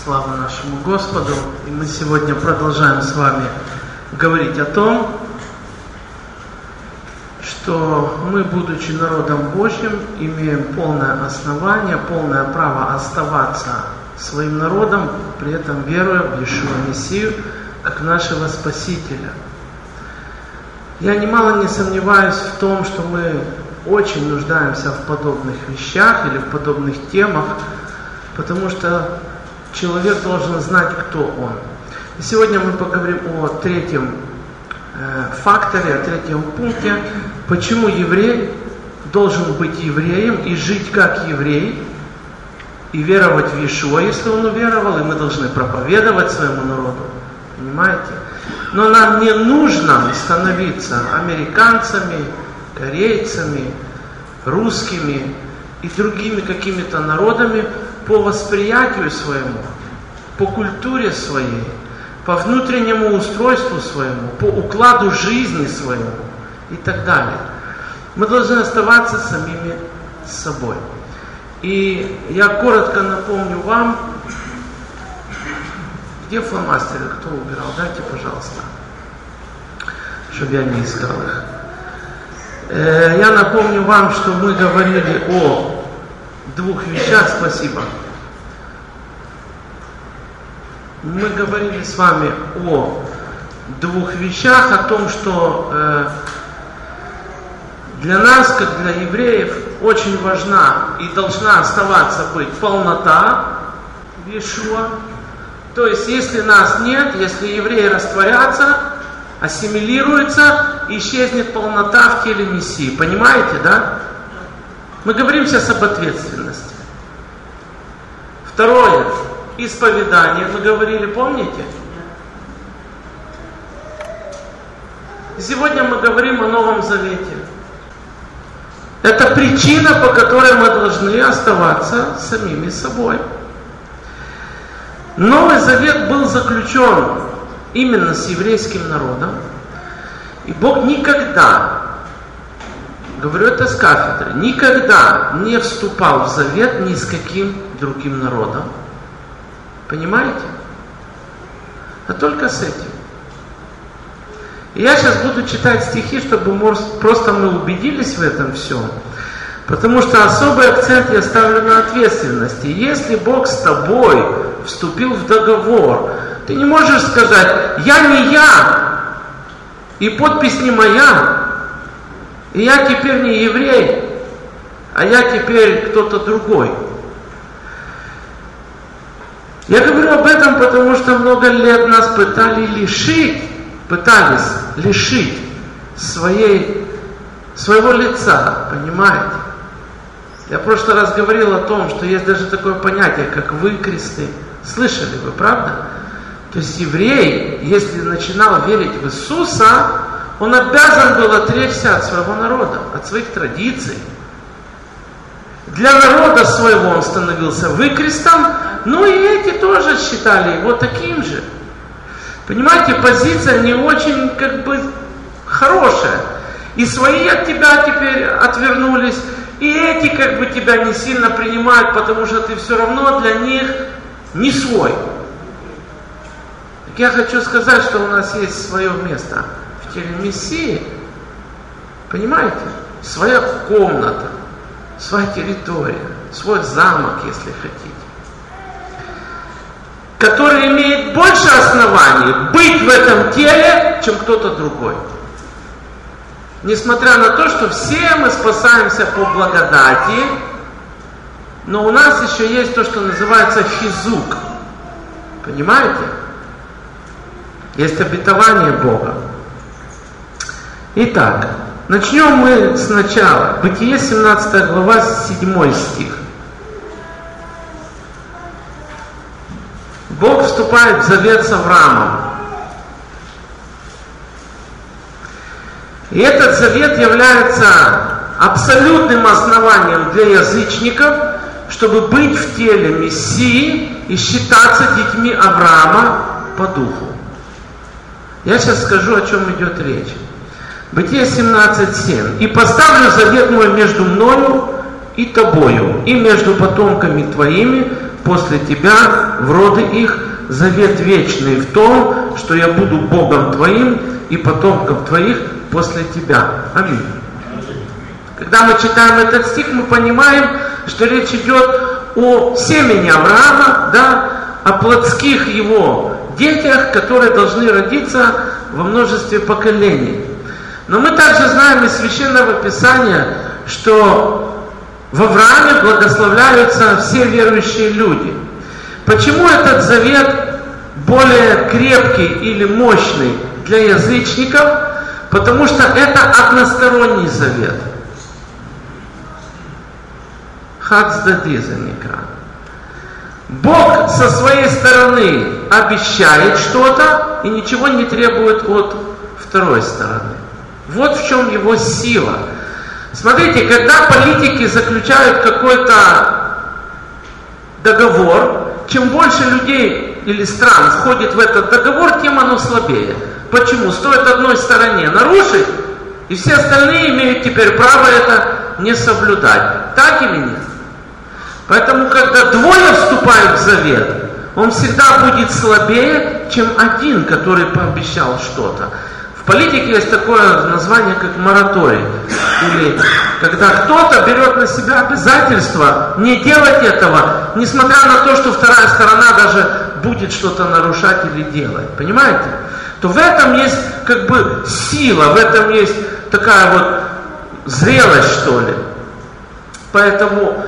Слава нашему Господу! И мы сегодня продолжаем с вами говорить о том, что мы, будучи народом Божьим, имеем полное основание, полное право оставаться своим народом, при этом веруя в Иешуа Мессию, как нашего Спасителя. Я немало не сомневаюсь в том, что мы очень нуждаемся в подобных вещах или в подобных темах, потому что человек должен знать, кто он. И сегодня мы поговорим о третьем факторе, о третьем пункте, почему еврей должен быть евреем и жить как еврей, и веровать в Иешуа, если он уверовал, и мы должны проповедовать своему народу. Понимаете? Но нам не нужно становиться американцами, корейцами, русскими и другими какими-то народами по восприятию своему, по культуре своей, по внутреннему устройству своему, по укладу жизни своему и так далее. Мы должны оставаться самими собой. И я коротко напомню вам, где фломастеры, кто убирал, дайте, пожалуйста, чтобы я не искал их. Я напомню вам, что мы говорили о двух вещах, спасибо. Мы говорили с вами о двух вещах, о том, что для нас, как для евреев, очень важна и должна оставаться быть полнота в Иешуа. То есть, если нас нет, если евреи растворятся, ассимилируются, исчезнет полнота в теле Мессии. Понимаете, да? Мы говорим сейчас об ответственности. Второе. Исповедание. Мы говорили, помните? Сегодня мы говорим о Новом Завете. Это причина, по которой мы должны оставаться самими собой. Новый Завет был заключен именно с еврейским народом. И Бог никогда, говорю это с кафедры, никогда не вступал в завет ни с каким другим народом. Понимаете? А только с этим. И я сейчас буду читать стихи, чтобы просто мы убедились в этом всем. Потому что особый акцент я ставлю на ответственности. Если Бог с тобой вступил в договор, ты не можешь сказать: я не я, и подпись не моя, и я теперь не еврей, а я теперь кто-то другой. Я говорю об этом, потому что много лет нас пытались лишить своего лица, понимаете? Я в прошлый раз говорил о том, что есть даже такое понятие, как выкресты. Слышали вы, правда? То есть еврей, если начинал верить в Иисуса, он обязан был отречься от своего народа, от своих традиций. Для народа своего он становился выкрестом, ну и эти тоже считали его таким же. Понимаете, позиция не очень хорошая. И свои от тебя теперь отвернулись, и эти тебя не сильно принимают, потому что ты все равно для них не свой. Так я хочу сказать, что у нас есть свое место в теле Мессии. Понимаете? Своя комната, своя территория, свой замок, если хотите, который имеет больше оснований быть в этом теле, чем кто-то другой. Несмотря на то, что все мы спасаемся по благодати, но у нас еще есть то, что называется хизук. Понимаете? Есть обетование Бога. Итак, начнем мы сначала. Бытие 17 глава, 7 стих. Бог вступает в завет с Авраамом. И этот завет является абсолютным основанием для язычников, чтобы быть в теле Мессии и считаться детьми Авраама по духу. Я сейчас скажу, о чем идет речь. Бытие 17:7. «И поставлю завет мой между мною и тобою, и между потомками твоими после тебя в роды их завет вечный в том, что я буду Богом твоим и потомков твоих после тебя. Аминь. Когда мы читаем этот стих, мы понимаем, что речь идет о семени Авраама, да, о плотских его детях, которые должны родиться во множестве поколений. Но мы также знаем из Священного Писания, что в Аврааме благословляются все верующие люди. Почему этот завет более крепкий или мощный для язычников? Потому что это односторонний завет. Хацдади заника. Бог со своей стороны обещает что-то и ничего не требует от второй стороны. Вот в чем его сила. Смотрите, когда политики заключают какой-то договор, чем больше людей или стран входит в этот договор, тем оно слабее. Почему? Стоит одной стороне нарушить, и все остальные имеют теперь право это не соблюдать. Так или нет? Поэтому, когда двое вступают в завет, он всегда будет слабее, чем один, который пообещал что-то. В политике есть такое название, как мораторий. Или когда кто-то берет на себя обязательство не делать этого, несмотря на то, что вторая сторона даже будет что-то нарушать или делать. Понимаете? То в этом есть как бы сила, в этом есть такая вот зрелость, что ли. Поэтому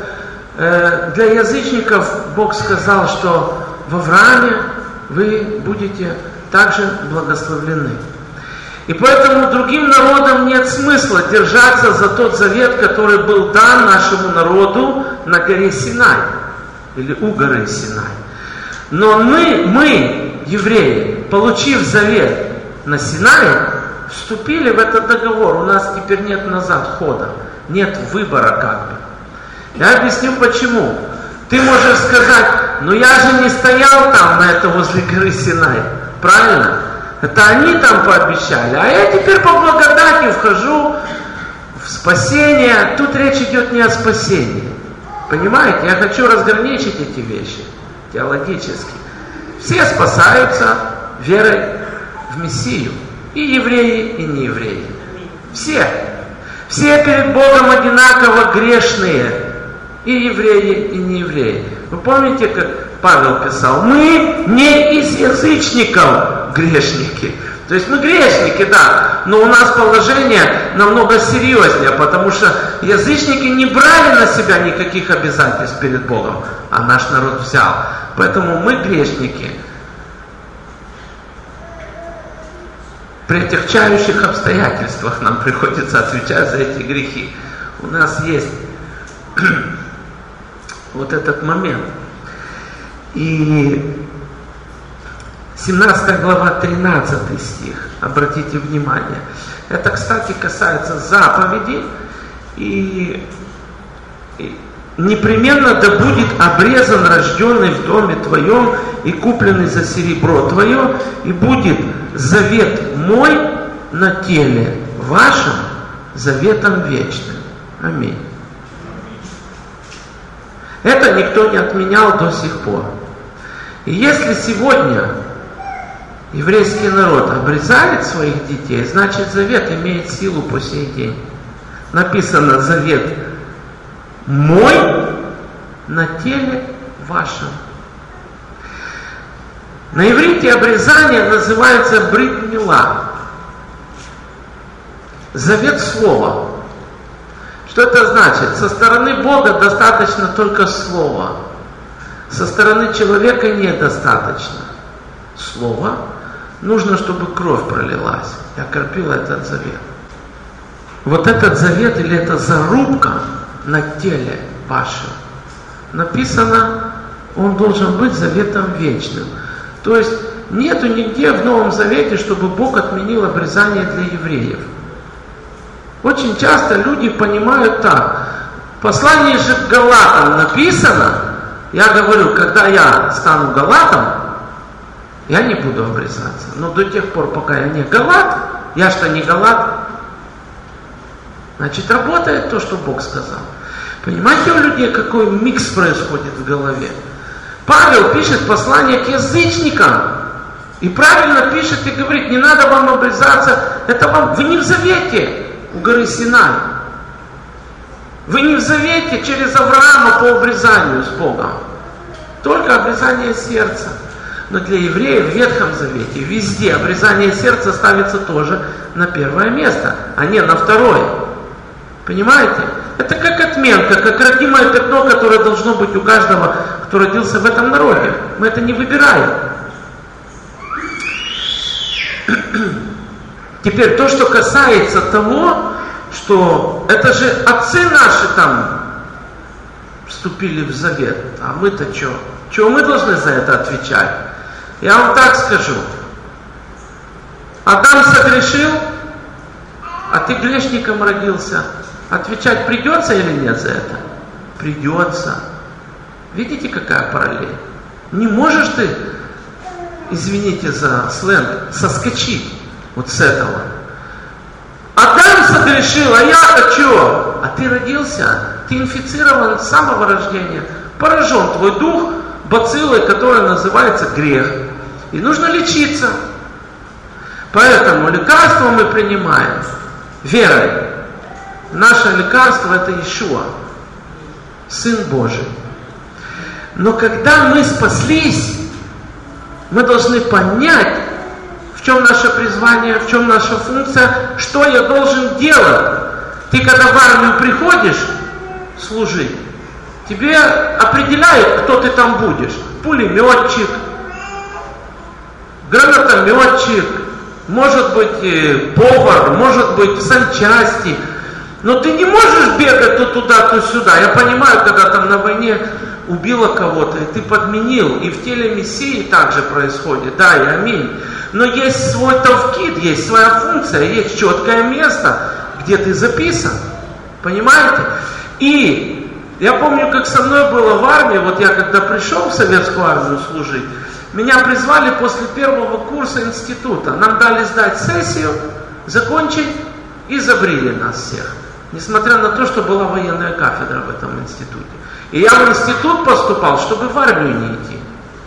для язычников Бог сказал, что в Аврааме вы будете также благословлены. И поэтому другим народам нет смысла держаться за тот завет, который был дан нашему народу на горе Синай, или у горы Синай. Но мы, евреи, получив завет на Синае, вступили в этот договор. У нас теперь нет назад хода, нет выбора как бы. Я объясню почему. Ты можешь сказать, ну я же не стоял там, на это возле горы Синай. Правильно? Это они там пообещали, а я теперь по благодати вхожу в спасение. Тут речь идет не о спасении. Понимаете? Я хочу разграничить эти вещи теологически. Все спасаются верой в Мессию. И евреи, и неевреи. Все. Все перед Богом одинаково грешные. И евреи, и неевреи. Вы помните, как Павел писал? Мы не из язычников грешники. То есть мы грешники, да, но у нас положение намного серьезнее, потому что язычники не брали на себя никаких обязательств перед Богом, а наш народ взял. Поэтому мы грешники. При отягчающих обстоятельствах нам приходится отвечать за эти грехи. У нас есть вот этот момент. И 17 глава, 13 стих, обратите внимание. Это, кстати, касается заповедей. И непременно да будет обрезан рожденный в доме твоем и купленный за серебро твое, и будет завет мой на теле вашем заветом вечным. Аминь. Это никто не отменял до сих пор. И если сегодня еврейский народ обрезает своих детей, значит завет имеет силу по сей день. Написано завет мой на теле вашем. На иврите обрезание называется брит мила. Завет слова. Что это значит? Со стороны Бога достаточно только слова. Со стороны человека недостаточно слова. Нужно, чтобы кровь пролилась и окропила этот завет. Вот этот завет или эта зарубка на теле вашем написано, он должен быть заветом вечным. То есть нету нигде в Новом Завете, чтобы Бог отменил обрезание для евреев. Очень часто люди понимают так. В послании же к Галатам написано, я говорю, когда я стану Галатом, я не буду обрезаться. Но до тех пор, пока я не Галат, я что не Галат, значит работает то, что Бог сказал. Понимаете, у людей какой микс происходит в голове? Павел пишет послание к язычникам. И правильно пишет и говорит, не надо вам обрезаться. Это вам, вы не в завете у горы Синай. Вы не в завете через Авраама по обрезанию с Богом. Только обрезание сердца. Но для евреев в Ветхом Завете везде обрезание сердца ставится тоже на первое место, а не на второе. Понимаете? Это как отменка, как родимое пятно, которое должно быть у каждого, кто родился в этом народе. Мы это не выбираем. Теперь то, что касается того, что это же отцы наши там вступили в завет, а мы-то что? Чего мы должны за это отвечать? Я вам так скажу. Адам согрешил, а ты грешником родился. Отвечать придется или нет за это? Придется. Видите, какая параллель? Не можешь ты, извините за сленг, соскочить вот с этого. Адам согрешил, а я-то что? А ты родился, ты инфицирован с самого рождения. Поражен твой дух бациллой, которая называется грех. И нужно лечиться. Поэтому лекарство мы принимаем верой. Наше лекарство это Иешуа, Сын Божий. Но когда мы спаслись, мы должны понять, в чем наше призвание, в чем наша функция, что я должен делать. Ты когда в армию приходишь служить, тебе определяют, кто ты там будешь. Пулеметчик, гранатометчик, может быть повар, может быть в санчасти. Но ты не можешь бегать то туда, то сюда. Я понимаю, когда там на войне убило кого-то, и ты подменил, и в теле Мессии также происходит, да, и аминь. Но есть свой тавкид, есть своя функция, есть четкое место, где ты записан. Понимаете? И я помню, как со мной было в армии, вот я когда пришел в советскую армию служить, меня призвали после первого курса института. Нам дали сдать сессию, закончить, и забрили нас всех. Несмотря на то, что была военная кафедра в этом институте. И я в институт поступал, чтобы в армию не идти.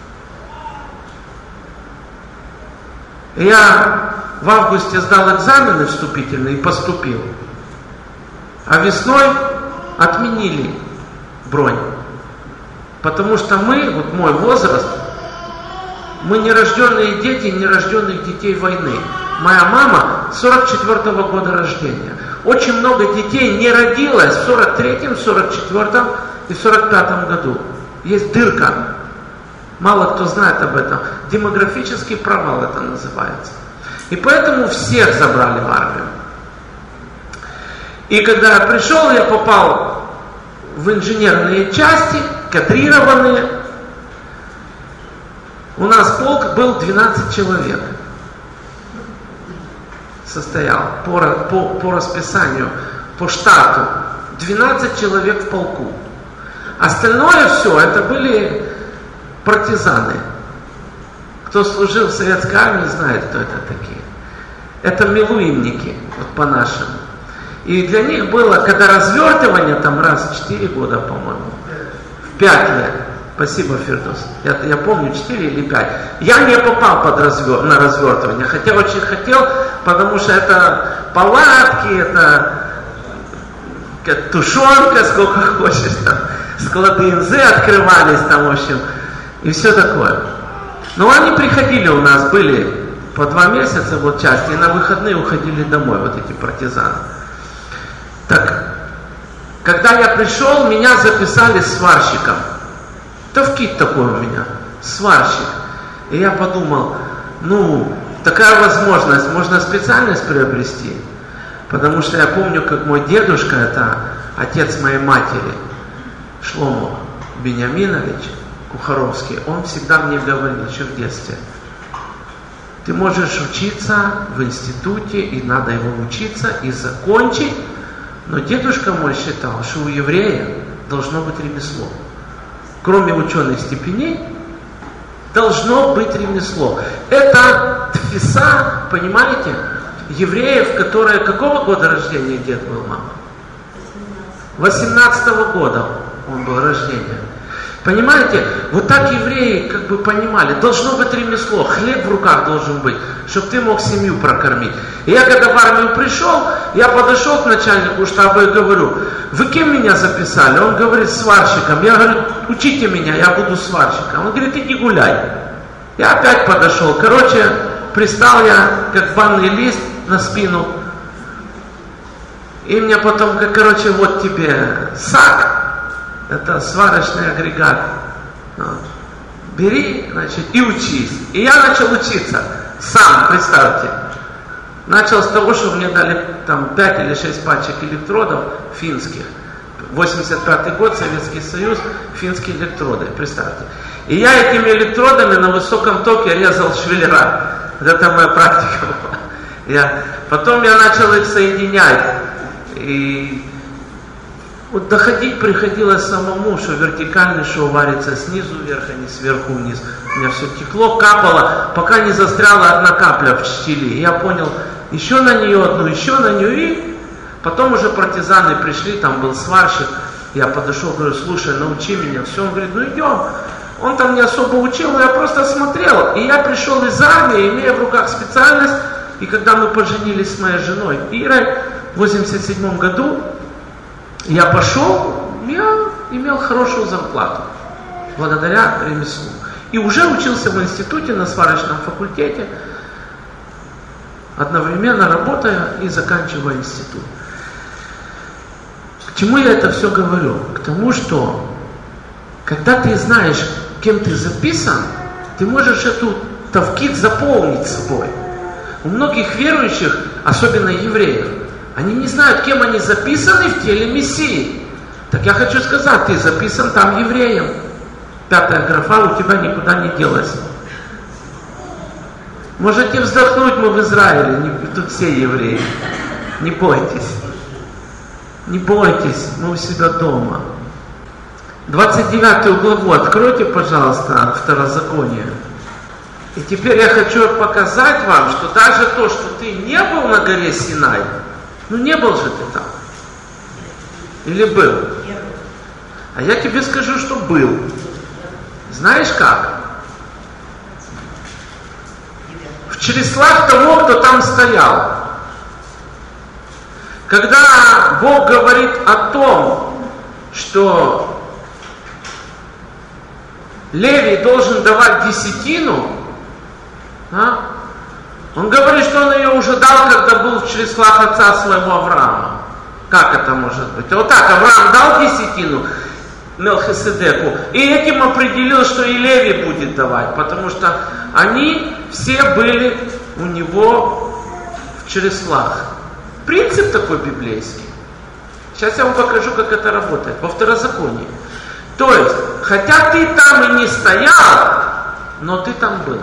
И я в августе сдал экзамены вступительные и поступил. А весной отменили бронь. Потому что мы, вот мой возраст, мы нерожденные дети нерожденных детей войны. Моя мама 44-го года рождения. Очень много детей не родилось в 43-м, 44-м и 45-м году. Есть дырка. Мало кто знает об этом. Демографический провал это называется. И поэтому всех забрали в армию. И когда я пришел, я попал в инженерные части, кадрированные. У нас полк был 12 человек. Состоял по расписанию, по штату. 12 человек в полку. Остальное все, это были партизаны. Кто служил в советской армии, знает, кто это такие. Это милуимники, вот по-нашему. И для них было, когда развертывание, там раз в 4 года, по-моему, в 5 лет. Спасибо, Фирдус. Я помню, 4 или 5. Я не попал на развертывание, хотя очень хотел, потому что это палатки, это тушенка, сколько хочешь, там, склады НЗ открывались, там, в общем, и все такое. Но они приходили у нас, были по 2 месяца, вот части, и на выходные уходили домой, вот эти партизаны. Так, когда я пришел, меня записали сварщиком. Тавкид такой у меня, сварщик. И я подумал, такая возможность, можно специальность приобрести. Потому что я помню, как мой дедушка, это отец моей матери, Шломо Бениаминович Кухаровский, он всегда мне говорил еще в детстве: ты можешь учиться в институте, и надо его учиться, и закончить, но дедушка мой считал, что у еврея должно быть ремесло. Кроме ученых степеней, должно быть ремесло. Это тфиса, понимаете, евреев, которые... Какого года рождения дед был, мама? 18-го года он был рождения. Понимаете? Вот так евреи как бы понимали. Должно быть ремесло, хлеб в руках должен быть, чтобы ты мог семью прокормить. И я когда в армию пришел, я подошел к начальнику штаба и говорю: вы кем меня записали? Он говорит: сварщиком. Я говорю: учите меня, я буду сварщиком. Он говорит: иди гуляй. Я опять подошел. Короче, пристал я, как банный лист, на спину. И мне потом, короче, вот тебе сак. Это сварочный агрегат. Бери, значит, и учись. И я начал учиться. Сам, представьте. Начал с того, что мне дали там 5 или 6 пачек электродов финских. 85-й год, Советский Союз, финские электроды, представьте. И я этими электродами на высоком токе резал швеллера. Это моя практика была. Потом я начал их соединять. И вот доходить приходилось самому, что вертикальный шов варится снизу вверх, а не сверху вниз. У меня все текло, капало, пока не застряла одна капля в штиле. И я понял, еще на нее одну, еще на нее, и потом уже партизаны пришли, там был сварщик. Я подошел, говорю: слушай, научи меня. Все, он говорит: ну идем. Он там не особо учил, но я просто смотрел. И я пришел из армии, имея в руках специальность. И когда мы поженились с моей женой Ирой в 87 году, я пошел, я имел хорошую зарплату, благодаря ремеслу. И уже учился в институте на сварочном факультете, одновременно работая и заканчивая институт. К чему я это все говорю? К тому, что когда ты знаешь, кем ты записан, ты можешь эту тавкид заполнить собой. У многих верующих, особенно евреев, они не знают, кем они записаны в теле Мессии. Так я хочу сказать, ты записан там евреем. 5-я графа у тебя никуда не делась. Можете вздохнуть, мы в Израиле, тут все евреи. Не бойтесь. Не бойтесь, мы у себя дома. 29 главу откройте, пожалуйста, Второзаконие. И теперь я хочу показать вам, что даже то, что ты не был на горе Синай, ну не был же ты там. Или был? А я тебе скажу, что был. Знаешь как? В чреслах того, кто там стоял. Когда Бог говорит о том, что Левий должен давать десятину, он говорит, что он ее уже дал, когда был в чреслах отца своего Авраама. Как это может быть? Вот так, Авраам дал десятину Мелхиседеку, и этим определил, что и Левий будет давать, потому что они все были у него в чреслах. Принцип такой библейский. Сейчас я вам покажу, как это работает во Второзаконии. То есть, хотя ты там и не стоял, но ты там был.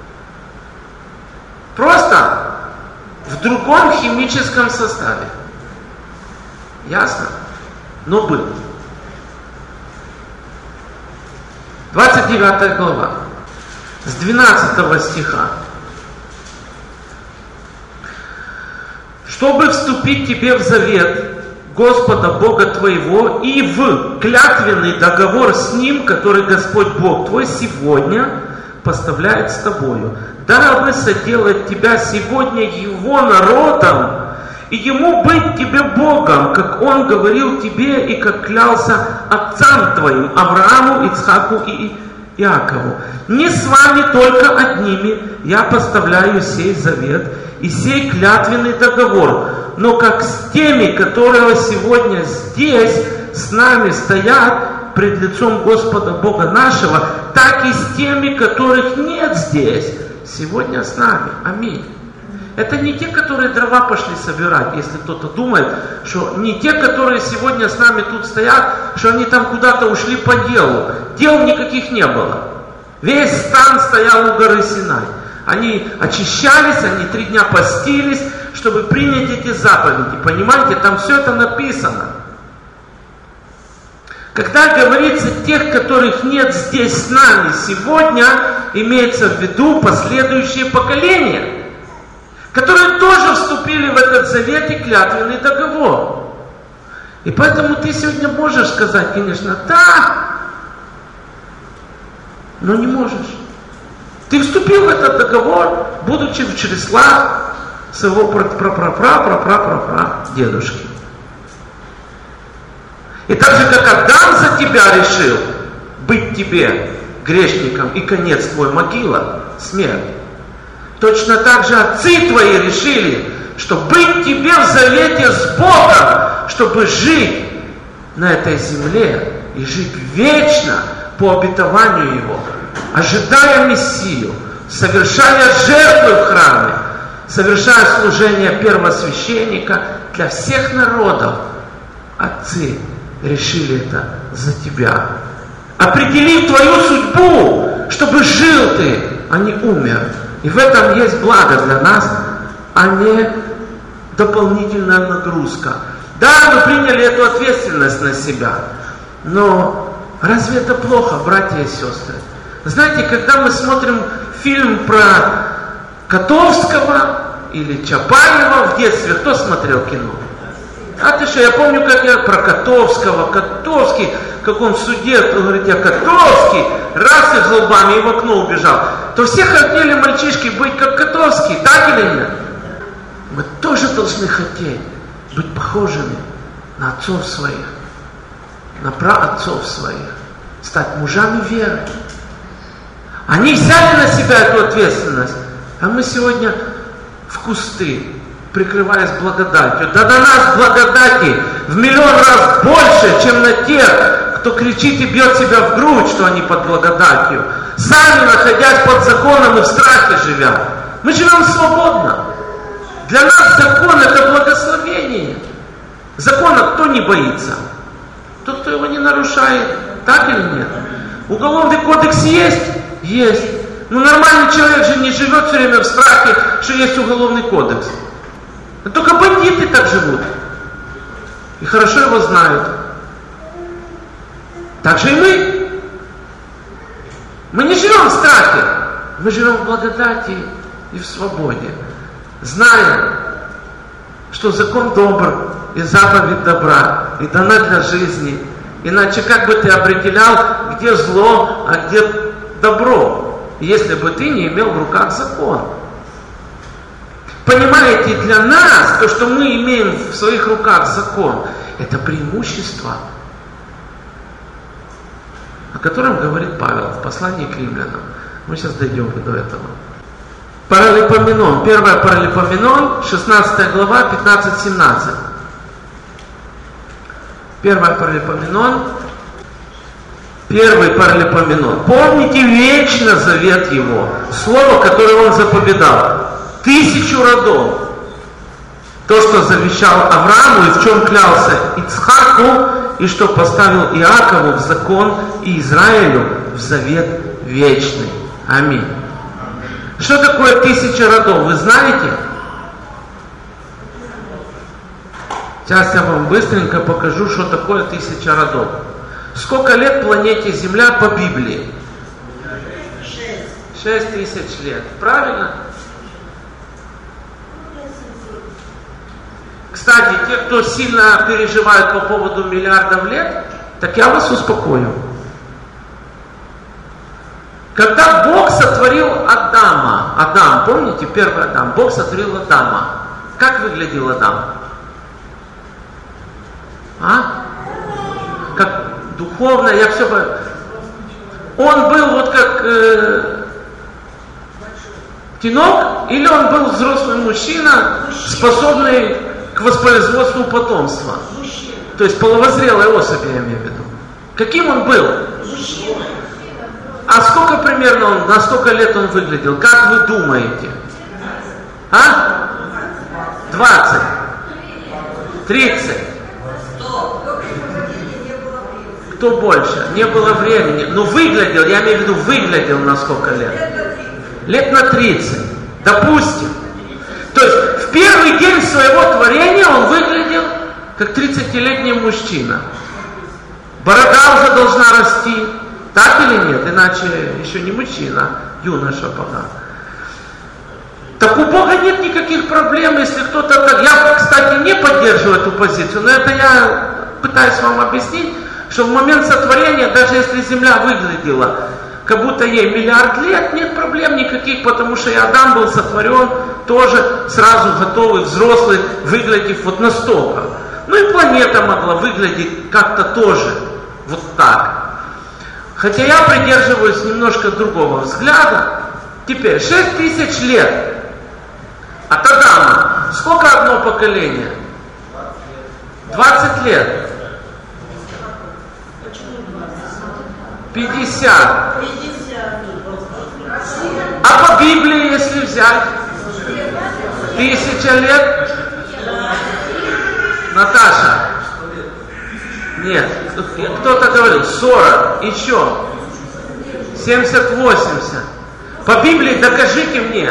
Просто в другом химическом составе. Ясно? Но был. 29 глава. С 12 стиха. Чтобы вступить тебе в завет Господа Бога твоего и в клятвенный договор с Ним, который Господь Бог твой сегодня поставляет с тобою, дабы соделать тебя сегодня Его народом, и Ему быть тебе Богом, как Он говорил тебе и как клялся отцам твоим, Аврааму, Ицхаку и Иакову. Не с вами только одними я поставляю сей завет и сей клятвенный договор, но как с теми, которые сегодня здесь с нами стоят пред лицом Господа Бога нашего, так и с теми, которых нет здесь сегодня с нами. Аминь. Это не те, которые дрова пошли собирать, если кто-то думает, что не те, которые сегодня с нами тут стоят, что они там куда-то ушли по делу. Дел никаких не было. Весь стан стоял у горы Синай. Они очищались, они 3 дня постились, чтобы принять эти заповеди. Понимаете, там все это написано. Когда говорится тех, которых нет здесь с нами сегодня, имеется в виду последующие поколения, которые тоже вступили в этот завет и клятвенный договор. И поэтому ты сегодня можешь сказать, конечно, да, но не можешь. Ты вступил в этот договор, будучи в чресла своего дедушки. И так же, как Адам за тебя решил быть тебе грешником, и конец твой могила, смерть, точно так же отцы твои решили, что быть тебе в завете с Богом, чтобы жить на этой земле и жить вечно по обетованию Его, ожидая Мессию, совершая жертвы в храме, совершая служение первосвященника для всех народов. Отцы решили это за тебя, определив твою судьбу, чтобы жил ты, а не умер. И в этом есть благо для нас, а не дополнительная нагрузка. Да, мы приняли эту ответственность на себя, но разве это плохо, братья и сестры? Знаете, когда мы смотрим фильм про Котовского или Чапаева в детстве, кто смотрел кино? А ты что, я помню, как я про Котовского, Котовский, как он в суде, он говорит, я Котовский, раз и зубами и в окно убежал. То все хотели мальчишки быть как Котовский, так или нет? Мы тоже должны хотеть быть похожими на отцов своих, на праотцов своих, стать мужами веры. Они взяли на себя эту ответственность, а мы сегодня в кусты, прикрываясь благодатью. Да на нас благодати в миллион раз больше, чем на тех, кто кричит и бьет себя в грудь, что они под благодатью, сами находясь под законом и в страхе живя. Мы живем свободно. Для нас закон — это благословение. Закона кто не боится? Тот, кто его не нарушает. Так или нет? Уголовный кодекс есть? Есть. Но нормальный человек же не живет все время в страхе, что есть уголовный кодекс. А только бандиты так живут. И хорошо его знают. Так же и мы. Мы не живем в страхе. Мы живем в благодати и в свободе. Зная, что закон добр и заповедь добра, и дана для жизни. Иначе как бы ты определял, где зло, а где добро, если бы ты не имел в руках закон? Понимаете, для нас то, что мы имеем в своих руках закон, это преимущество, о котором говорит Павел в послании к римлянам. Мы сейчас дойдем до этого. Паралипоменон, 1 Паралипоменон, 16 глава, 15-17. 1 Паралипоменон, 1 Паралипоменон. Помните вечно завет его, слово, которое он заповедал. 1000 родов. То, что завещал Аврааму и в чем клялся Ицхаку, и что поставил Иакову в закон и Израилю в завет вечный. Аминь. Что такое 1000 родов, вы знаете? Сейчас я вам быстренько покажу, что такое 1000 родов. Сколько лет планете Земля по Библии? 6000 лет. Правильно? Кстати, те, кто сильно переживают по поводу миллиардов лет, так я вас успокою. Когда Бог сотворил Адама, Адам, помните, первый Адам, Бог сотворил Адама. Как выглядел Адам? Как духовно, я все... Он был вот как тинок, или он был взрослый мужчина, способный к воспроизводству потомства? То есть половозрелая особь, я имею в виду. Каким он был? А сколько примерно он, на сколько лет он выглядел? Как вы думаете? 20? 30? Кто больше? Не было времени. Но выглядел, я имею в виду, выглядел на сколько лет? Лет на 30. Допустим. То есть в первый день своего творения он выглядел как 30-летний мужчина. Борода уже должна расти. Так или нет? Иначе еще не мужчина, юноша пока. Так у Бога нет никаких проблем, если кто-то так... Я, кстати, не поддерживаю эту позицию, но это я пытаюсь вам объяснить, что в момент сотворения, даже если земля выглядела как будто ей миллиард лет, нет проблем никаких, потому что и Адам был сотворен тоже сразу готовый, взрослый, выглядев вот настолько. Ну и планета могла выглядеть как-то тоже вот так. Хотя я придерживаюсь немножко другого взгляда. Теперь 6000 лет от Адама. Сколько одно поколение? 20 лет. 50. А по Библии, если взять? 1000 лет? Наташа? Нет. Кто-то говорил 40. Еще. 70-80. По Библии докажите мне.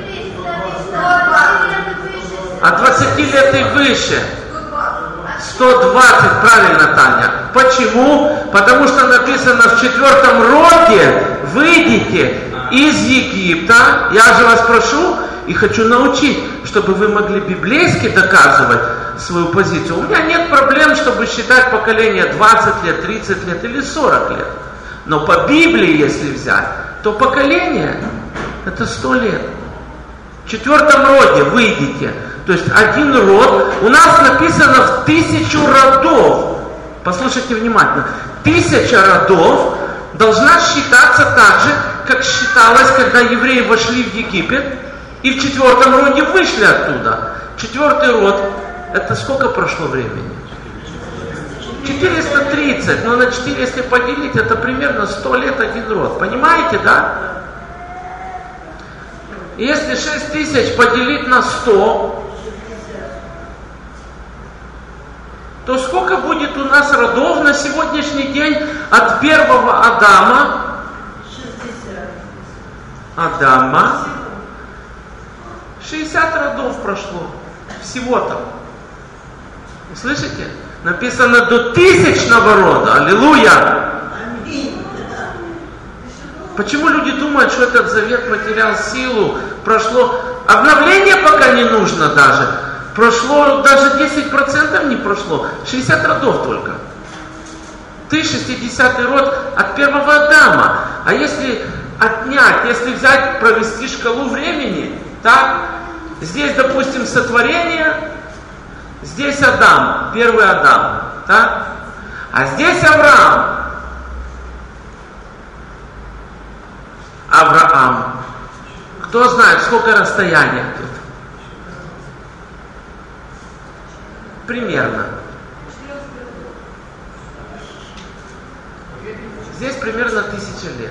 От 20 лет и выше. 120, правильно, Таня. Почему? Потому что написано в 4 роде: выйдите из Египта. Я же вас прошу и хочу научить, чтобы вы могли библейски доказывать свою позицию. У меня нет проблем, чтобы считать поколение 20 лет, 30 лет или 40 лет. Но по Библии, если взять, то поколение это 100 лет. В 4 роде выйдите. То есть один род. У нас написано в 1000 родов. Послушайте внимательно. 1000 родов должна считаться так же, как считалось, когда евреи вошли в Египет и в 4 роде вышли оттуда. 4 род, это сколько прошло времени? 430. Но на 4, если поделить, это примерно 100 лет один род. Понимаете, да? И если 6000 поделить на 100, то сколько будет у нас родов на сегодняшний день от первого Адама? 60 родов прошло. Всего-то. Вы слышите? Написано до 1000-го рода. Аллилуйя! Почему люди думают, что этот завет потерял силу? Прошло обновление пока не нужно даже. Прошло даже 10% не прошло. 60 родов только. Ты 60-й род от первого Адама. А если отнять, если взять, провести шкалу времени, так, здесь, допустим, сотворение, здесь Адам, первый Адам, так, а здесь Авраам. Кто знает, сколько расстояния тут? Примерно. Здесь примерно 1000 лет.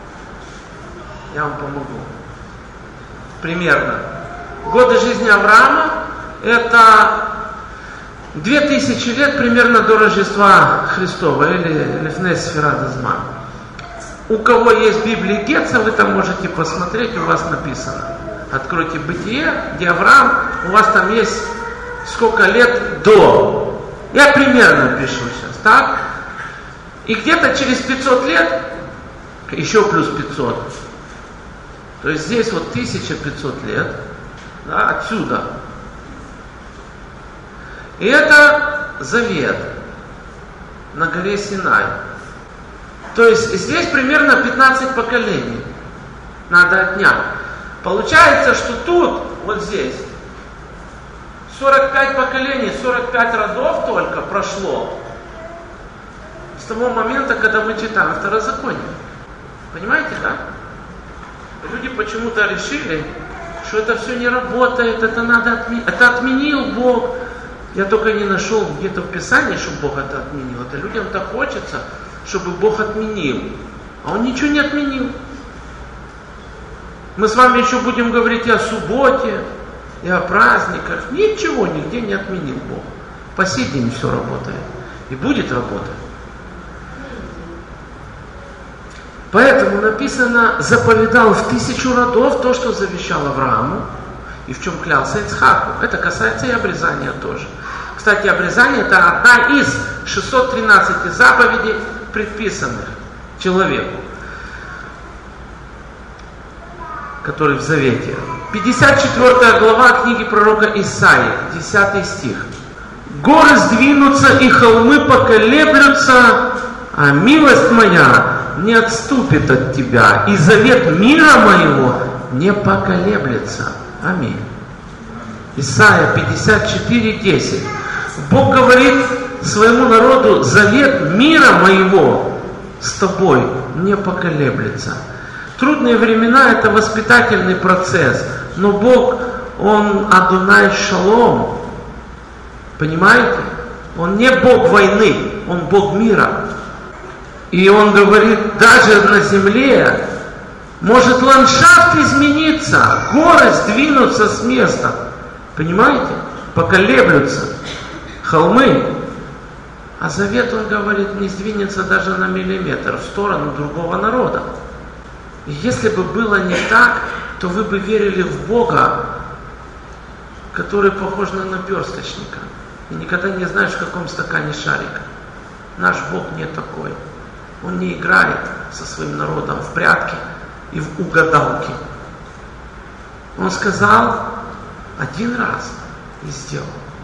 Я вам помогу. Примерно. Годы жизни Авраама это 2000 лет примерно до Рождества Христова или Лифней Сферат Азман. У кого есть Библия Гетца, вы там можете посмотреть, у вас написано. Откройте Бытие, где Авраам, у вас там есть сколько лет до. Я примерно пишу сейчас, так? И где-то через 500 лет, еще плюс 500. То есть здесь вот 1500 лет, да, отсюда. И это завет на горе Синай. То есть здесь примерно 15 поколений надо отнять. Получается, что тут, вот здесь, 45 поколений, 45 родов только прошло с того момента, когда мы читаем Второзаконие. Понимаете, да? Люди почему-то решили, что это все не работает, это надо отменить. Это отменил Бог. Я только не нашел где-то в Писании, чтобы Бог это отменил. Это людям так хочется, чтобы Бог отменил. А Он ничего не отменил. Мы с вами еще будем говорить и о субботе, и о праздниках. Ничего нигде не отменил Бог. По сей день все работает. И будет работать. Поэтому написано, заповедал в 1000 родов то, что завещал Аврааму, и в чем клялся Ицхаку. Это касается и обрезания тоже. Кстати, обрезание это одна из 613 заповедей, предписанных человеку, который в завете. 54 глава книги пророка Исаии, 10 стих. Горы сдвинутся и холмы поколеблются, а милость моя не отступит от тебя, и завет мира моего не поколеблется. Аминь. Исайя 54:10. Бог говорит своему народу: завет мира моего с тобой не поколеблется. Трудные времена — это воспитательный процесс, но Бог, Он Адонай Шалом, понимаете? Он не Бог войны, Он Бог мира. И Он говорит, даже на земле может ландшафт измениться, горы сдвинутся с места, понимаете? Поколеблются холмы. А завет, Он говорит, не сдвинется даже на миллиметр в сторону другого народа. И если бы было не так, то вы бы верили в Бога, который похож на наперсточника. И никогда не знаешь, в каком стакане шарик. Наш Бог не такой. Он не играет со своим народом в прятки и в угадалки. Он сказал один раз и сделал.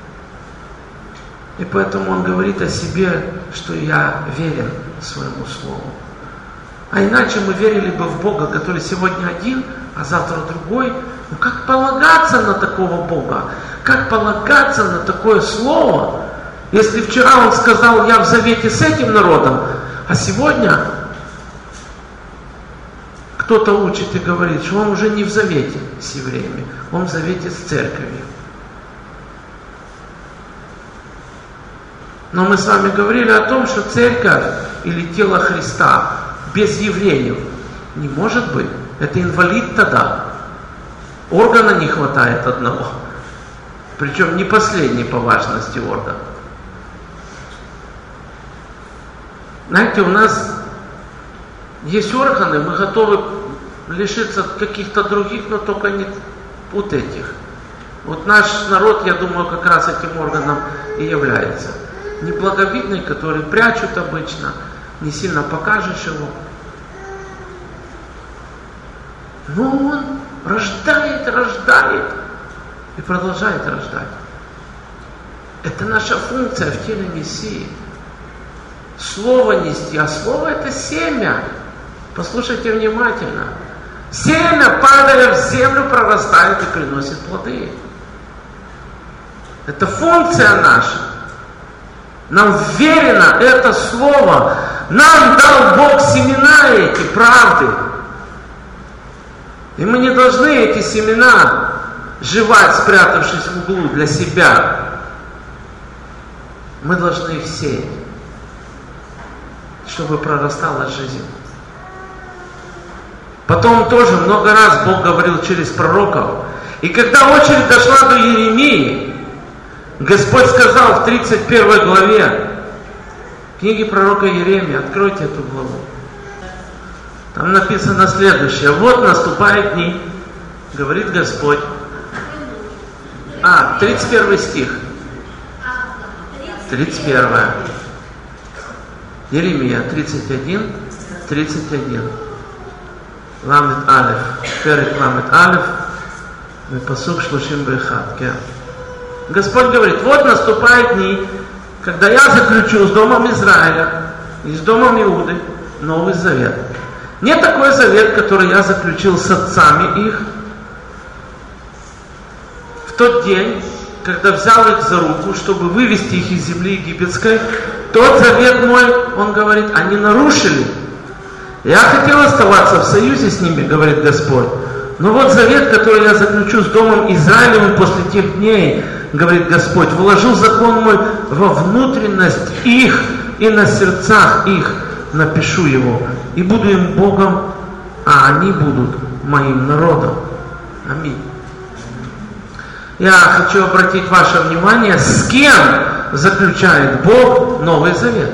И поэтому Он говорит о себе, что я верен своему слову. А иначе мы верили бы в Бога, который сегодня один, а завтра другой. Ну как полагаться на такого Бога? Как полагаться на такое слово? Если вчера Он сказал, я в завете с этим народом, а сегодня кто-то учит и говорит, что Он уже не в завете с евреями, Он в завете с церковью. Но мы с вами говорили о том, что церковь или тело Христа без евреев не может быть. Это инвалид тогда. Органа не хватает одного. Причем не последний по важности орган. Знаете, у нас есть органы, мы готовы лишиться каких-то других, но только не вот этих. Вот наш народ, я думаю, как раз этим органом и является. Неблаговидный, который прячут обычно, не сильно покажешь его. Но он рождает и продолжает рождать. Это наша функция в теле Мессии. Слово нести, а слово это семя. Послушайте внимательно. Семя, падая в землю, прорастает и приносит плоды. Это функция наша. Нам верено это слово. Нам дал Бог семена эти, правды. И мы не должны эти семена жевать, спрятавшись в углу для себя. Мы должны их сеять, чтобы прорастала жизнь. Потом тоже много раз Бог говорил через пророков. И когда очередь дошла до Иеремии, Господь сказал в 31 главе книги пророка Иеремии, откройте эту главу. Там написано следующее. Вот наступают дни, говорит Господь. 31 стих. 31. Иеремия 31, 31. Ламет Алеф. Перек Ламет Алеф. Пасук Шлушим Бехат. Господь говорит, вот наступают дни, когда я заключу с домом Израиля и с домом Иуды Новый Завет. Не такой завет, который я заключил с отцами их в тот день, когда взял их за руку, чтобы вывести их из земли египетской. Тот завет мой, он говорит, они нарушили. Я хотел оставаться в союзе с ними, говорит Господь. Но вот завет, который я заключу с домом Израилевым после тех дней, говорит Господь, вложил закон мой во внутренность их и на сердцах их напишу его. И буду им Богом, а они будут моим народом. Аминь. Я хочу обратить ваше внимание, с кем заключает Бог Новый Завет?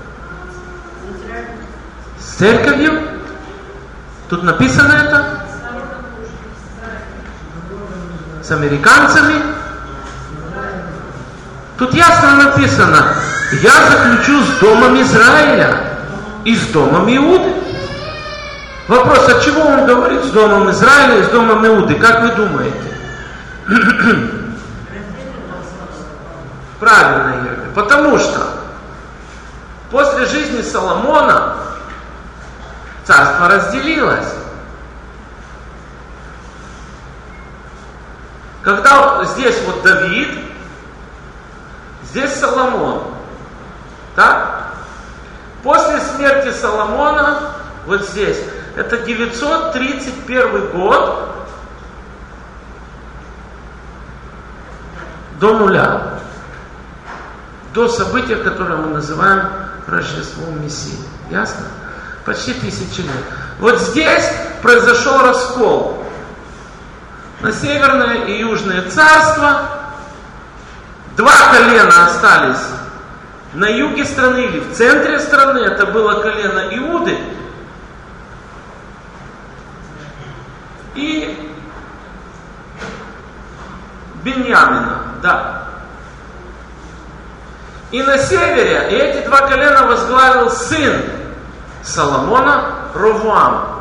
С церковью? Тут написано это? С американцами? Тут ясно написано, я заключу с домом Израиля и с домом Иуды. Вопрос, от чего он говорит с домом Израиля и с домом Иуды? Как вы думаете? Правильно, Юрий. Потому что после жизни Соломона царство разделилось. Когда здесь вот Давид, здесь Соломон. Так? После смерти Соломона, вот здесь, это 931 год до нуля. До события, которое мы называем Рождеством Мессии. Ясно? Почти 1000 лет. Вот здесь произошел раскол на северное и южное царство. 2 колена остались на юге страны или в центре страны. Это было колено Иуды и Беньямина. Да. И на севере и эти 2 колена возглавил сын Соломона Ровоам.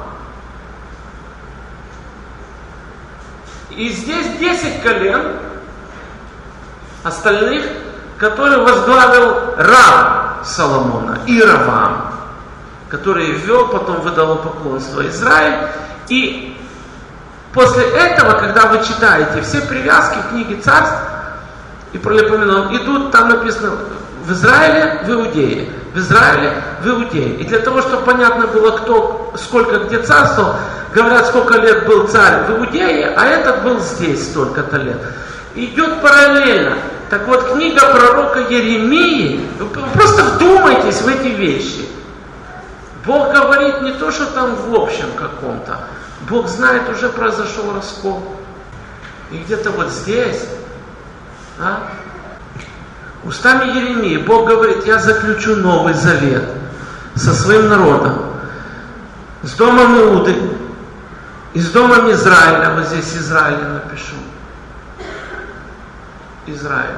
И здесь 10 колен остальных, которые возглавил раб Соломона, Ировоам, который ввел, потом выдал поклонство Израиль. И после этого, когда вы читаете все привязки в книге Царств и Пролепоменон, идут, там написано в Израиле, в Иудее, в Израиле, в Иудее. И для того, чтобы понятно было, кто, сколько где царствовал, говорят, сколько лет был царь в Иудее, а этот был здесь столько-то лет. Идет параллельно. Так вот, книга пророка Еремии, вы просто вдумайтесь в эти вещи. Бог говорит не то, что там в общем каком-то. Бог знает, уже произошел раскол. И где-то вот здесь, устами Еремии Бог говорит: я заключу новый завет со своим народом, с домом Иуды и с домом Израиля. Вот здесь Израиля напишу. Израиль.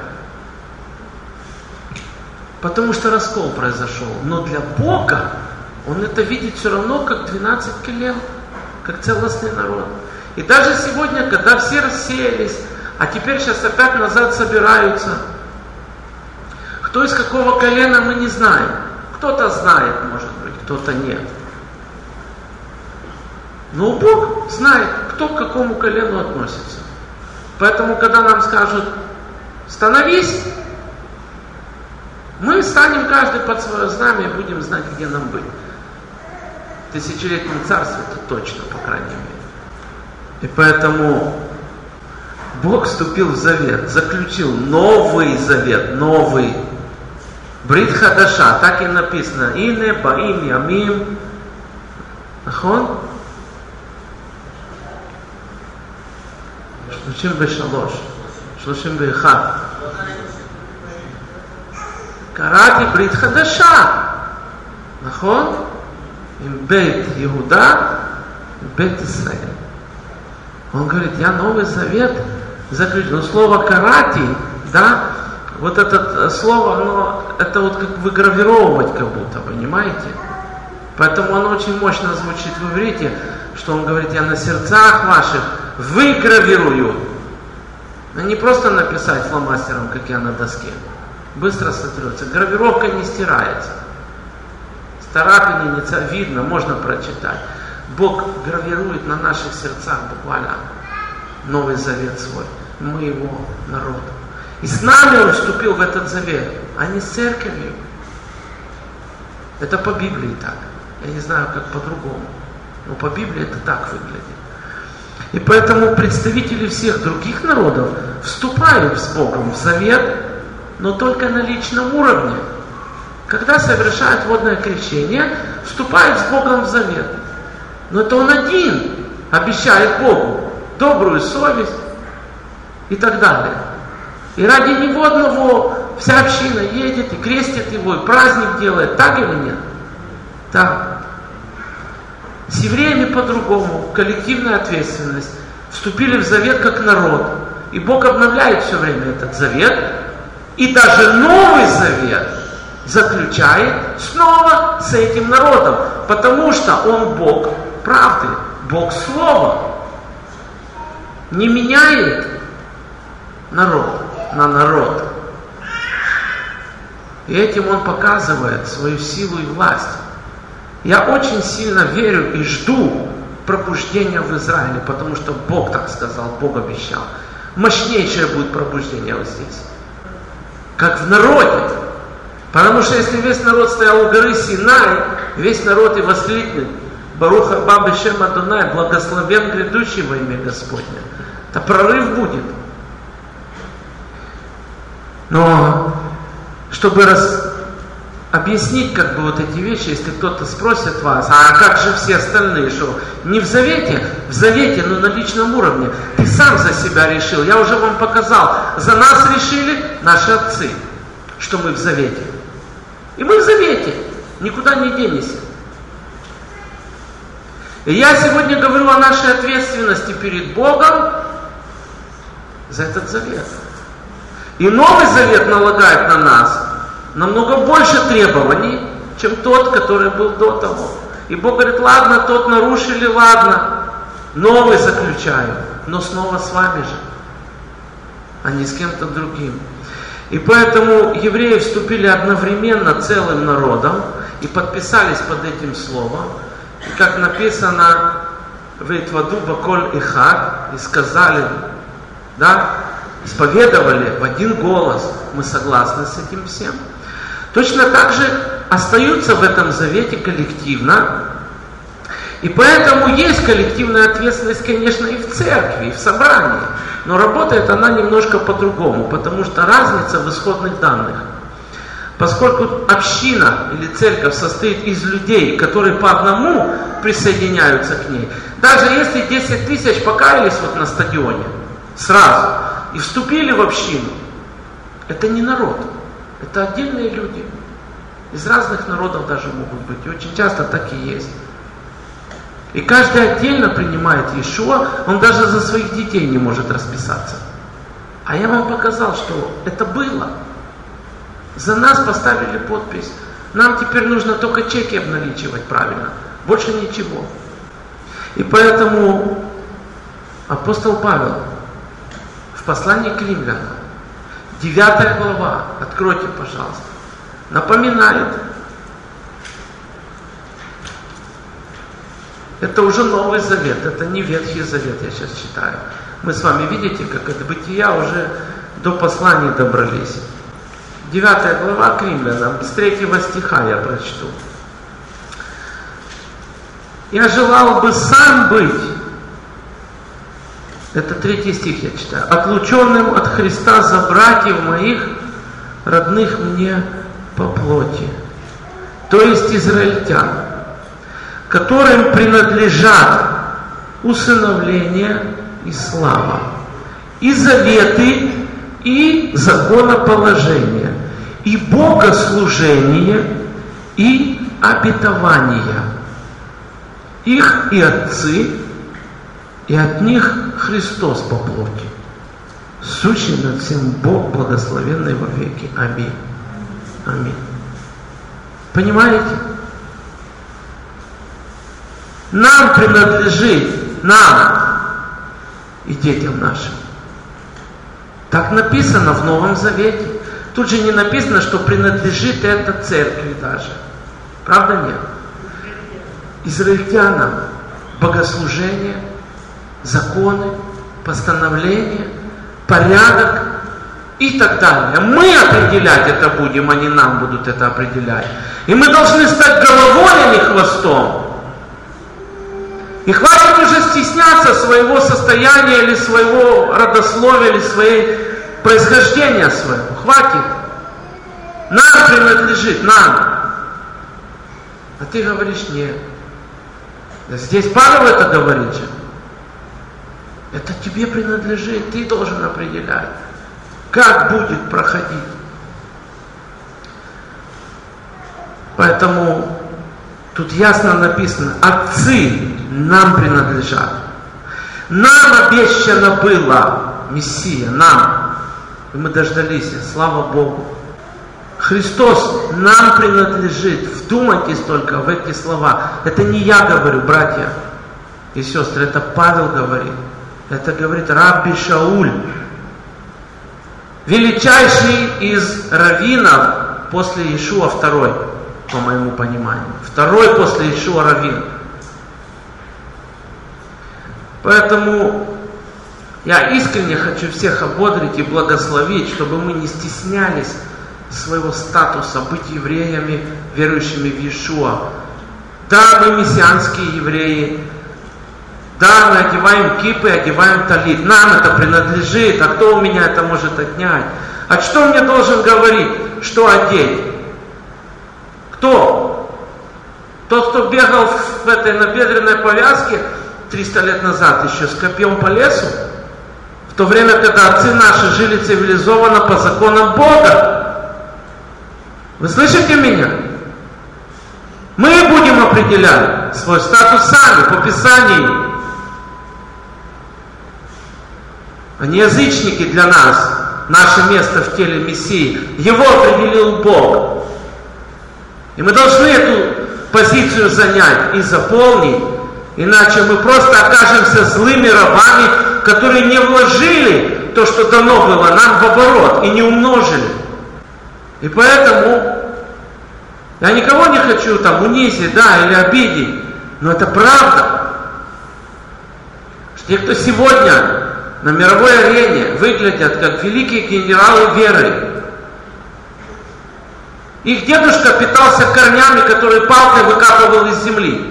Потому что раскол произошел. Но для Бога Он это видит все равно, как 12 колен, как целостный народ. И даже сегодня, когда все рассеялись, а теперь сейчас опять назад собираются, кто из какого колена, мы не знаем. Кто-то знает, может быть, кто-то нет. Но Бог знает, кто к какому колену относится. Поэтому, когда нам скажут: становись, мы станем каждый под свое знамя и будем знать, где нам быть. В тысячелетнем царстве это точно, по крайней мере. И поэтому Бог вступил в завет, заключил новый завет, новый. Брит Хадаша, так и написано. Ине баим ямим. Нахон? 33, 31. קראתי ברית חדשה, נכון? עם בית יהודה ובית ישראל. Он говорит: я Новый Завет заключил. Но слово «карати», да, вот это слово, оно, это вот как выгравировывать как будто, понимаете? Поэтому оно очень мощно звучит в иврите, что он говорит: я на сердцах ваших выгравирую. А не просто написать фломастером, как я на доске. Быстро сотрется. Гравировка не стирается. Старапины не видно, можно прочитать. Бог гравирует на наших сердцах буквально Новый Завет свой. Мы его народ. И с нами Он вступил в этот завет, а не с церковью. Это по Библии так. Я не знаю, как по-другому. Но по Библии это так выглядит. И поэтому представители всех других народов вступают с Богом в завет, но только на личном уровне. Когда совершают водное крещение, вступают с Богом в завет. Но это Он один обещает Богу добрую совесть и так далее. И ради Него одного вся община едет и крестит Его, и праздник делает. Так или нет? Так. С евреями по-другому. Коллективная ответственность. Вступили в завет как народ. И Бог обновляет все время этот завет. И даже Новый Завет заключает снова с этим народом. Потому что Он Бог правды, Бог Слова. Не меняет народ на народ. И этим Он показывает свою силу и власть. Я очень сильно верю и жду пробуждения в Израиле, потому что Бог так сказал, Бог обещал. Мощнейшее будет пробуждение вот здесь. Как в народе. Потому что если весь народ стоял у горы Синай, весь народ и воскликнет: Барух аба бешем Адонай, благословен грядущий во имя Господне, то прорыв будет. Но чтобы объяснить как бы вот эти вещи, если кто-то спросит вас, а как же все остальные, что не в завете, но на личном уровне. Ты сам за себя решил, я уже вам показал, за нас решили наши отцы, что мы в завете. И мы в завете, никуда не денешься. И я сегодня говорю о нашей ответственности перед Богом за этот завет. И Новый Завет налагает на нас намного больше требований, чем тот, который был до того. И Бог говорит: ладно, тот нарушили, ладно, новый заключаю, но снова с вами же, а не с кем-то другим. И поэтому евреи вступили одновременно целым народом и подписались под этим словом. И как написано, «Вейтваду баколь эхад», и сказали, да, исповедовали в один голос, мы согласны с этим всем. Точно так же остаются в этом завете коллективно. И поэтому есть коллективная ответственность, конечно, и в церкви, и в собрании. Но работает она немножко по-другому, потому что разница в исходных данных. Поскольку община или церковь состоит из людей, которые по одному присоединяются к ней, даже если 10 тысяч покаялись вот на стадионе сразу и вступили в общину, это не народ, это отдельные люди. Из разных народов даже могут быть, и очень часто так и есть. И каждый отдельно принимает Иешуа, он даже за своих детей не может расписаться. А я вам показал, что это было. За нас поставили подпись. Нам теперь нужно только чеки обналичивать правильно. Больше ничего. И поэтому апостол Павел в послании к римлянам, 9 глава, откройте, пожалуйста, напоминает. Это уже Новый Завет, это не Ветхий Завет, я сейчас читаю. Мы с вами, видите, как это Бытия уже до послания добрались. 9 глава к римлянам, с 3 стиха я прочту. «Я желал бы сам быть», это 3 стих я читаю, «отлученным от Христа за братьев моих, родных мне по плоти, то есть израильтян, которым принадлежат усыновление и слава, и заветы, и законоположение, и богослужение, и обетования. Их и отцы, и от них Христос по плоти. Сущий над всем Бог, благословенный во веки. Аминь. Аминь. Понимаете? Нам принадлежит, нам и детям нашим. Так написано в Новом Завете. Тут же не написано, что принадлежит это церкви даже. Правда нет? Израильтянам богослужение, законы, постановления, порядок и так далее. Мы определять это будем, а не нам будут это определять. И мы должны стать головой, а не хвостом. И хватит уже стесняться своего состояния, или своего родословия, или своей происхождения своего. Хватит. Нам принадлежит, нам. А ты говоришь, нет. Здесь Павел это говорит же. Это тебе принадлежит, ты должен определять, как будет проходить. Поэтому тут ясно написано, отцы нам принадлежат. Нам обещано было Мессия, нам. И мы дождались, слава Богу. Христос нам принадлежит. Вдумайтесь только в эти слова. Это не я говорю, братья и сестры, это Павел говорит. Это говорит Рабби Шауль, величайший из раввинов после Иешуа II. по моему пониманию. Второй после Иешуа раввин. Поэтому я искренне хочу всех ободрить и благословить, чтобы мы не стеснялись своего статуса быть евреями, верующими в Иешуа. Да, мы мессианские евреи. Да, мы одеваем кипы, одеваем талит. Нам это принадлежит. А кто у меня это может отнять? А что мне должен говорить? Что одеть? Кто? Тот, кто бегал в этой набедренной повязке 300 лет назад еще с копьем по лесу? В то время, когда отцы наши жили цивилизованно по законам Бога. Вы слышите меня? Мы будем определять свой статус сами, по Писанию. А не язычники для нас, наше место в теле Мессии. Его определил Бог. И мы должны эту позицию занять и заполнить, иначе мы просто окажемся злыми рабами, которые не вложили то, что дано было нам в оборот, и не умножили. И поэтому я никого не хочу там унизить, да, или обидеть, но это правда. Что те, кто сегодня на мировой арене выглядят как великие генералы веры, их дедушка питался корнями, которые палкой выкапывал из земли.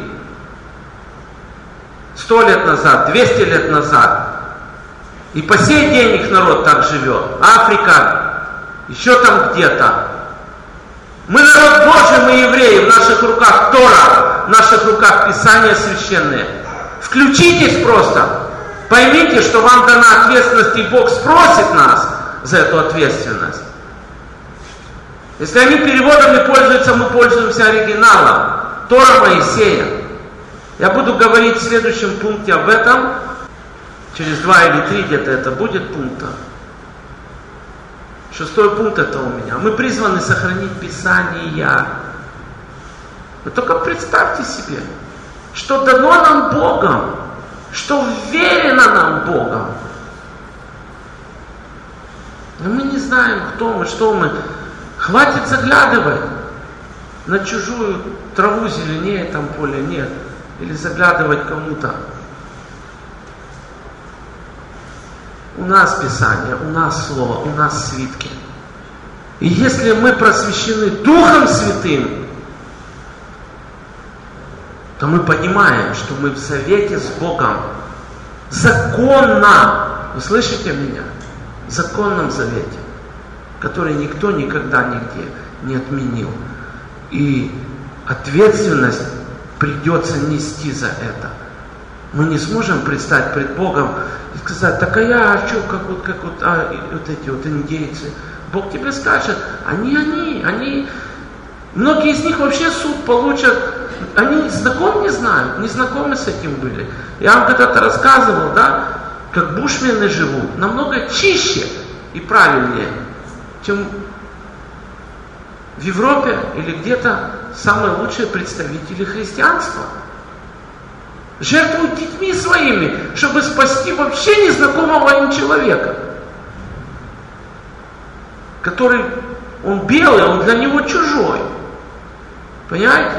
100 лет назад, 200 лет назад. И по сей день их народ так живет. Африка, еще там где-то. Мы народ Божий, мы евреи, в наших руках Тора, в наших руках Писания священные. Включитесь просто. Поймите, что вам дана ответственность, и Бог спросит нас за эту ответственность. Если они переводами пользуются, мы пользуемся оригиналом. Тора Моисея. Я буду говорить в следующем пункте об этом. Через 2 или 3 где-то это будет пункта. 6-й пункт это у меня. Мы призваны сохранить Писания. Вы только представьте себе, что дано нам Богом, что верено нам Богом. Но мы не знаем, кто мы, что мы. Хватит заглядывать на чужую траву зеленее, там поле нет. Или заглядывать кому-то. У нас Писание, у нас Слово, у нас свитки. И если мы просвещены Духом Святым, то мы понимаем, что мы в завете с Богом. Законно. Вы слышите меня? В законном завете, который никто никогда нигде не отменил. И ответственность придется нести за это. Мы не сможем предстать пред Богом и сказать: так а я, что, как вот эти вот индейцы. Бог тебе скажет, они, многие из них вообще суд получат, они знакомы, не знают, не знакомы с этим были. Я вам когда-то рассказывал, да, как бушмены живут, намного чище и правильнее, чем в Европе или где-то самые лучшие представители христианства. Жертвуют детьми своими, чтобы спасти вообще незнакомого им человека, который, он белый, он для него чужой. Понимаете?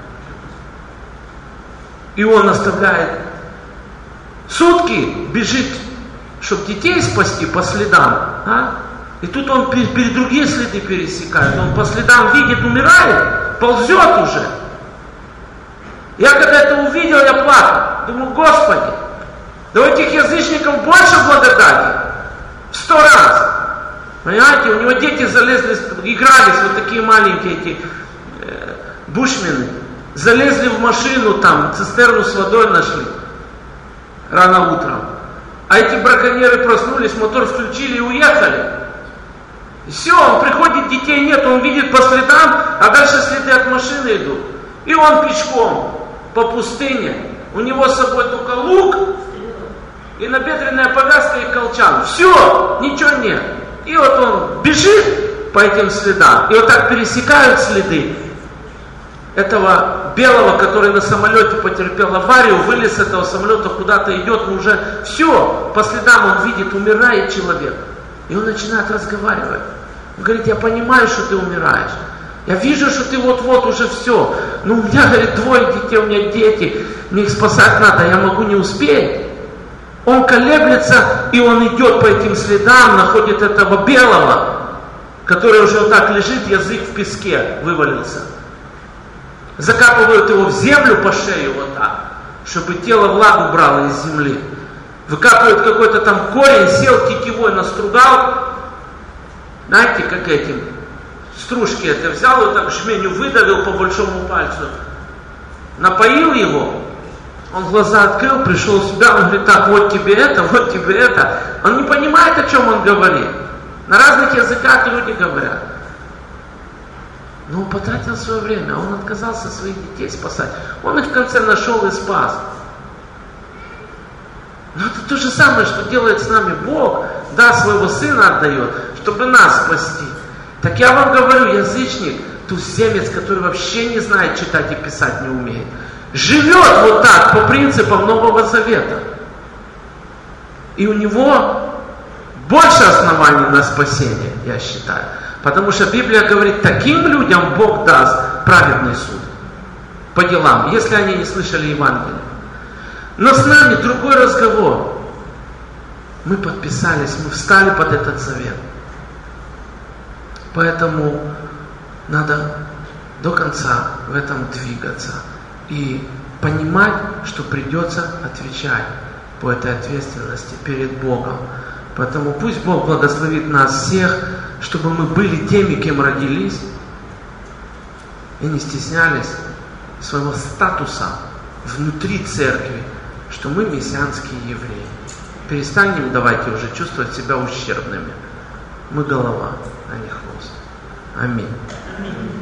И он оставляет сутки, бежит, чтобы детей спасти по следам. А? И тут он перед другие следы пересекает. Он по следам видит, умирает, ползет уже. Я когда это увидел, я плакал. Думаю: Господи, да у этих язычников больше благодати. В 100 раз. Понимаете, у него дети залезли, игрались, вот такие маленькие эти бушмены. Залезли в машину, там, цистерну с водой нашли. Рано утром. А эти браконьеры проснулись, мотор включили и уехали. И все, он приходит, детей нет, он видит по следам, а дальше следы от машины идут. И он пешком по пустыне. У него с собой только лук и набедренная повязка и колчан. Все, ничего нет. И вот он бежит по этим следам. И вот так пересекают следы этого белого, который на самолете потерпел аварию, вылез с этого самолета, куда-то идет, но уже все, по следам он видит, умирает человек. И он начинает разговаривать. Он говорит: я понимаю, что ты умираешь. Я вижу, что ты вот-вот уже все. Ну, у меня, говорит, 2 детей, у меня дети. Мне их спасать надо, я могу не успеть. Он колеблется, и он идет по этим следам, находит этого белого, который уже вот так лежит, язык в песке вывалился. Закапывают его в землю по шею вот так, чтобы тело влагу брало из земли. Выкапывают какой-то там корень, сел тетивой настругал. Знаете, как этим? Стружки это взял, вот так жменю выдавил по большому пальцу. Напоил его. Он глаза открыл, пришел в себя, он говорит, так, вот тебе это, вот тебе это. Он не понимает, о чем он говорит. На разных языках люди говорят. Но он потратил свое время, он отказался своих детей спасать. Он их в конце нашел и спас. Но это то же самое, что делает с нами Бог. Да, своего Сына отдает, чтобы нас спасти. Так я вам говорю, язычник, туземец, который вообще не знает читать и писать не умеет, живет вот так, по принципам Нового Завета. И у него больше оснований на спасение, я считаю. Потому что Библия говорит, таким людям Бог даст праведный суд по делам, если они не слышали Евангелия. Но с нами другой разговор. Мы подписались, мы встали под этот завет. Поэтому надо до конца в этом двигаться и понимать, что придется отвечать по этой ответственности перед Богом. Поэтому пусть Бог благословит нас всех, чтобы мы были теми, кем родились, и не стеснялись своего статуса внутри церкви, что мы мессианские евреи. Перестанем, давайте уже чувствовать себя ущербными. Мы голова, а не хвост. Аминь.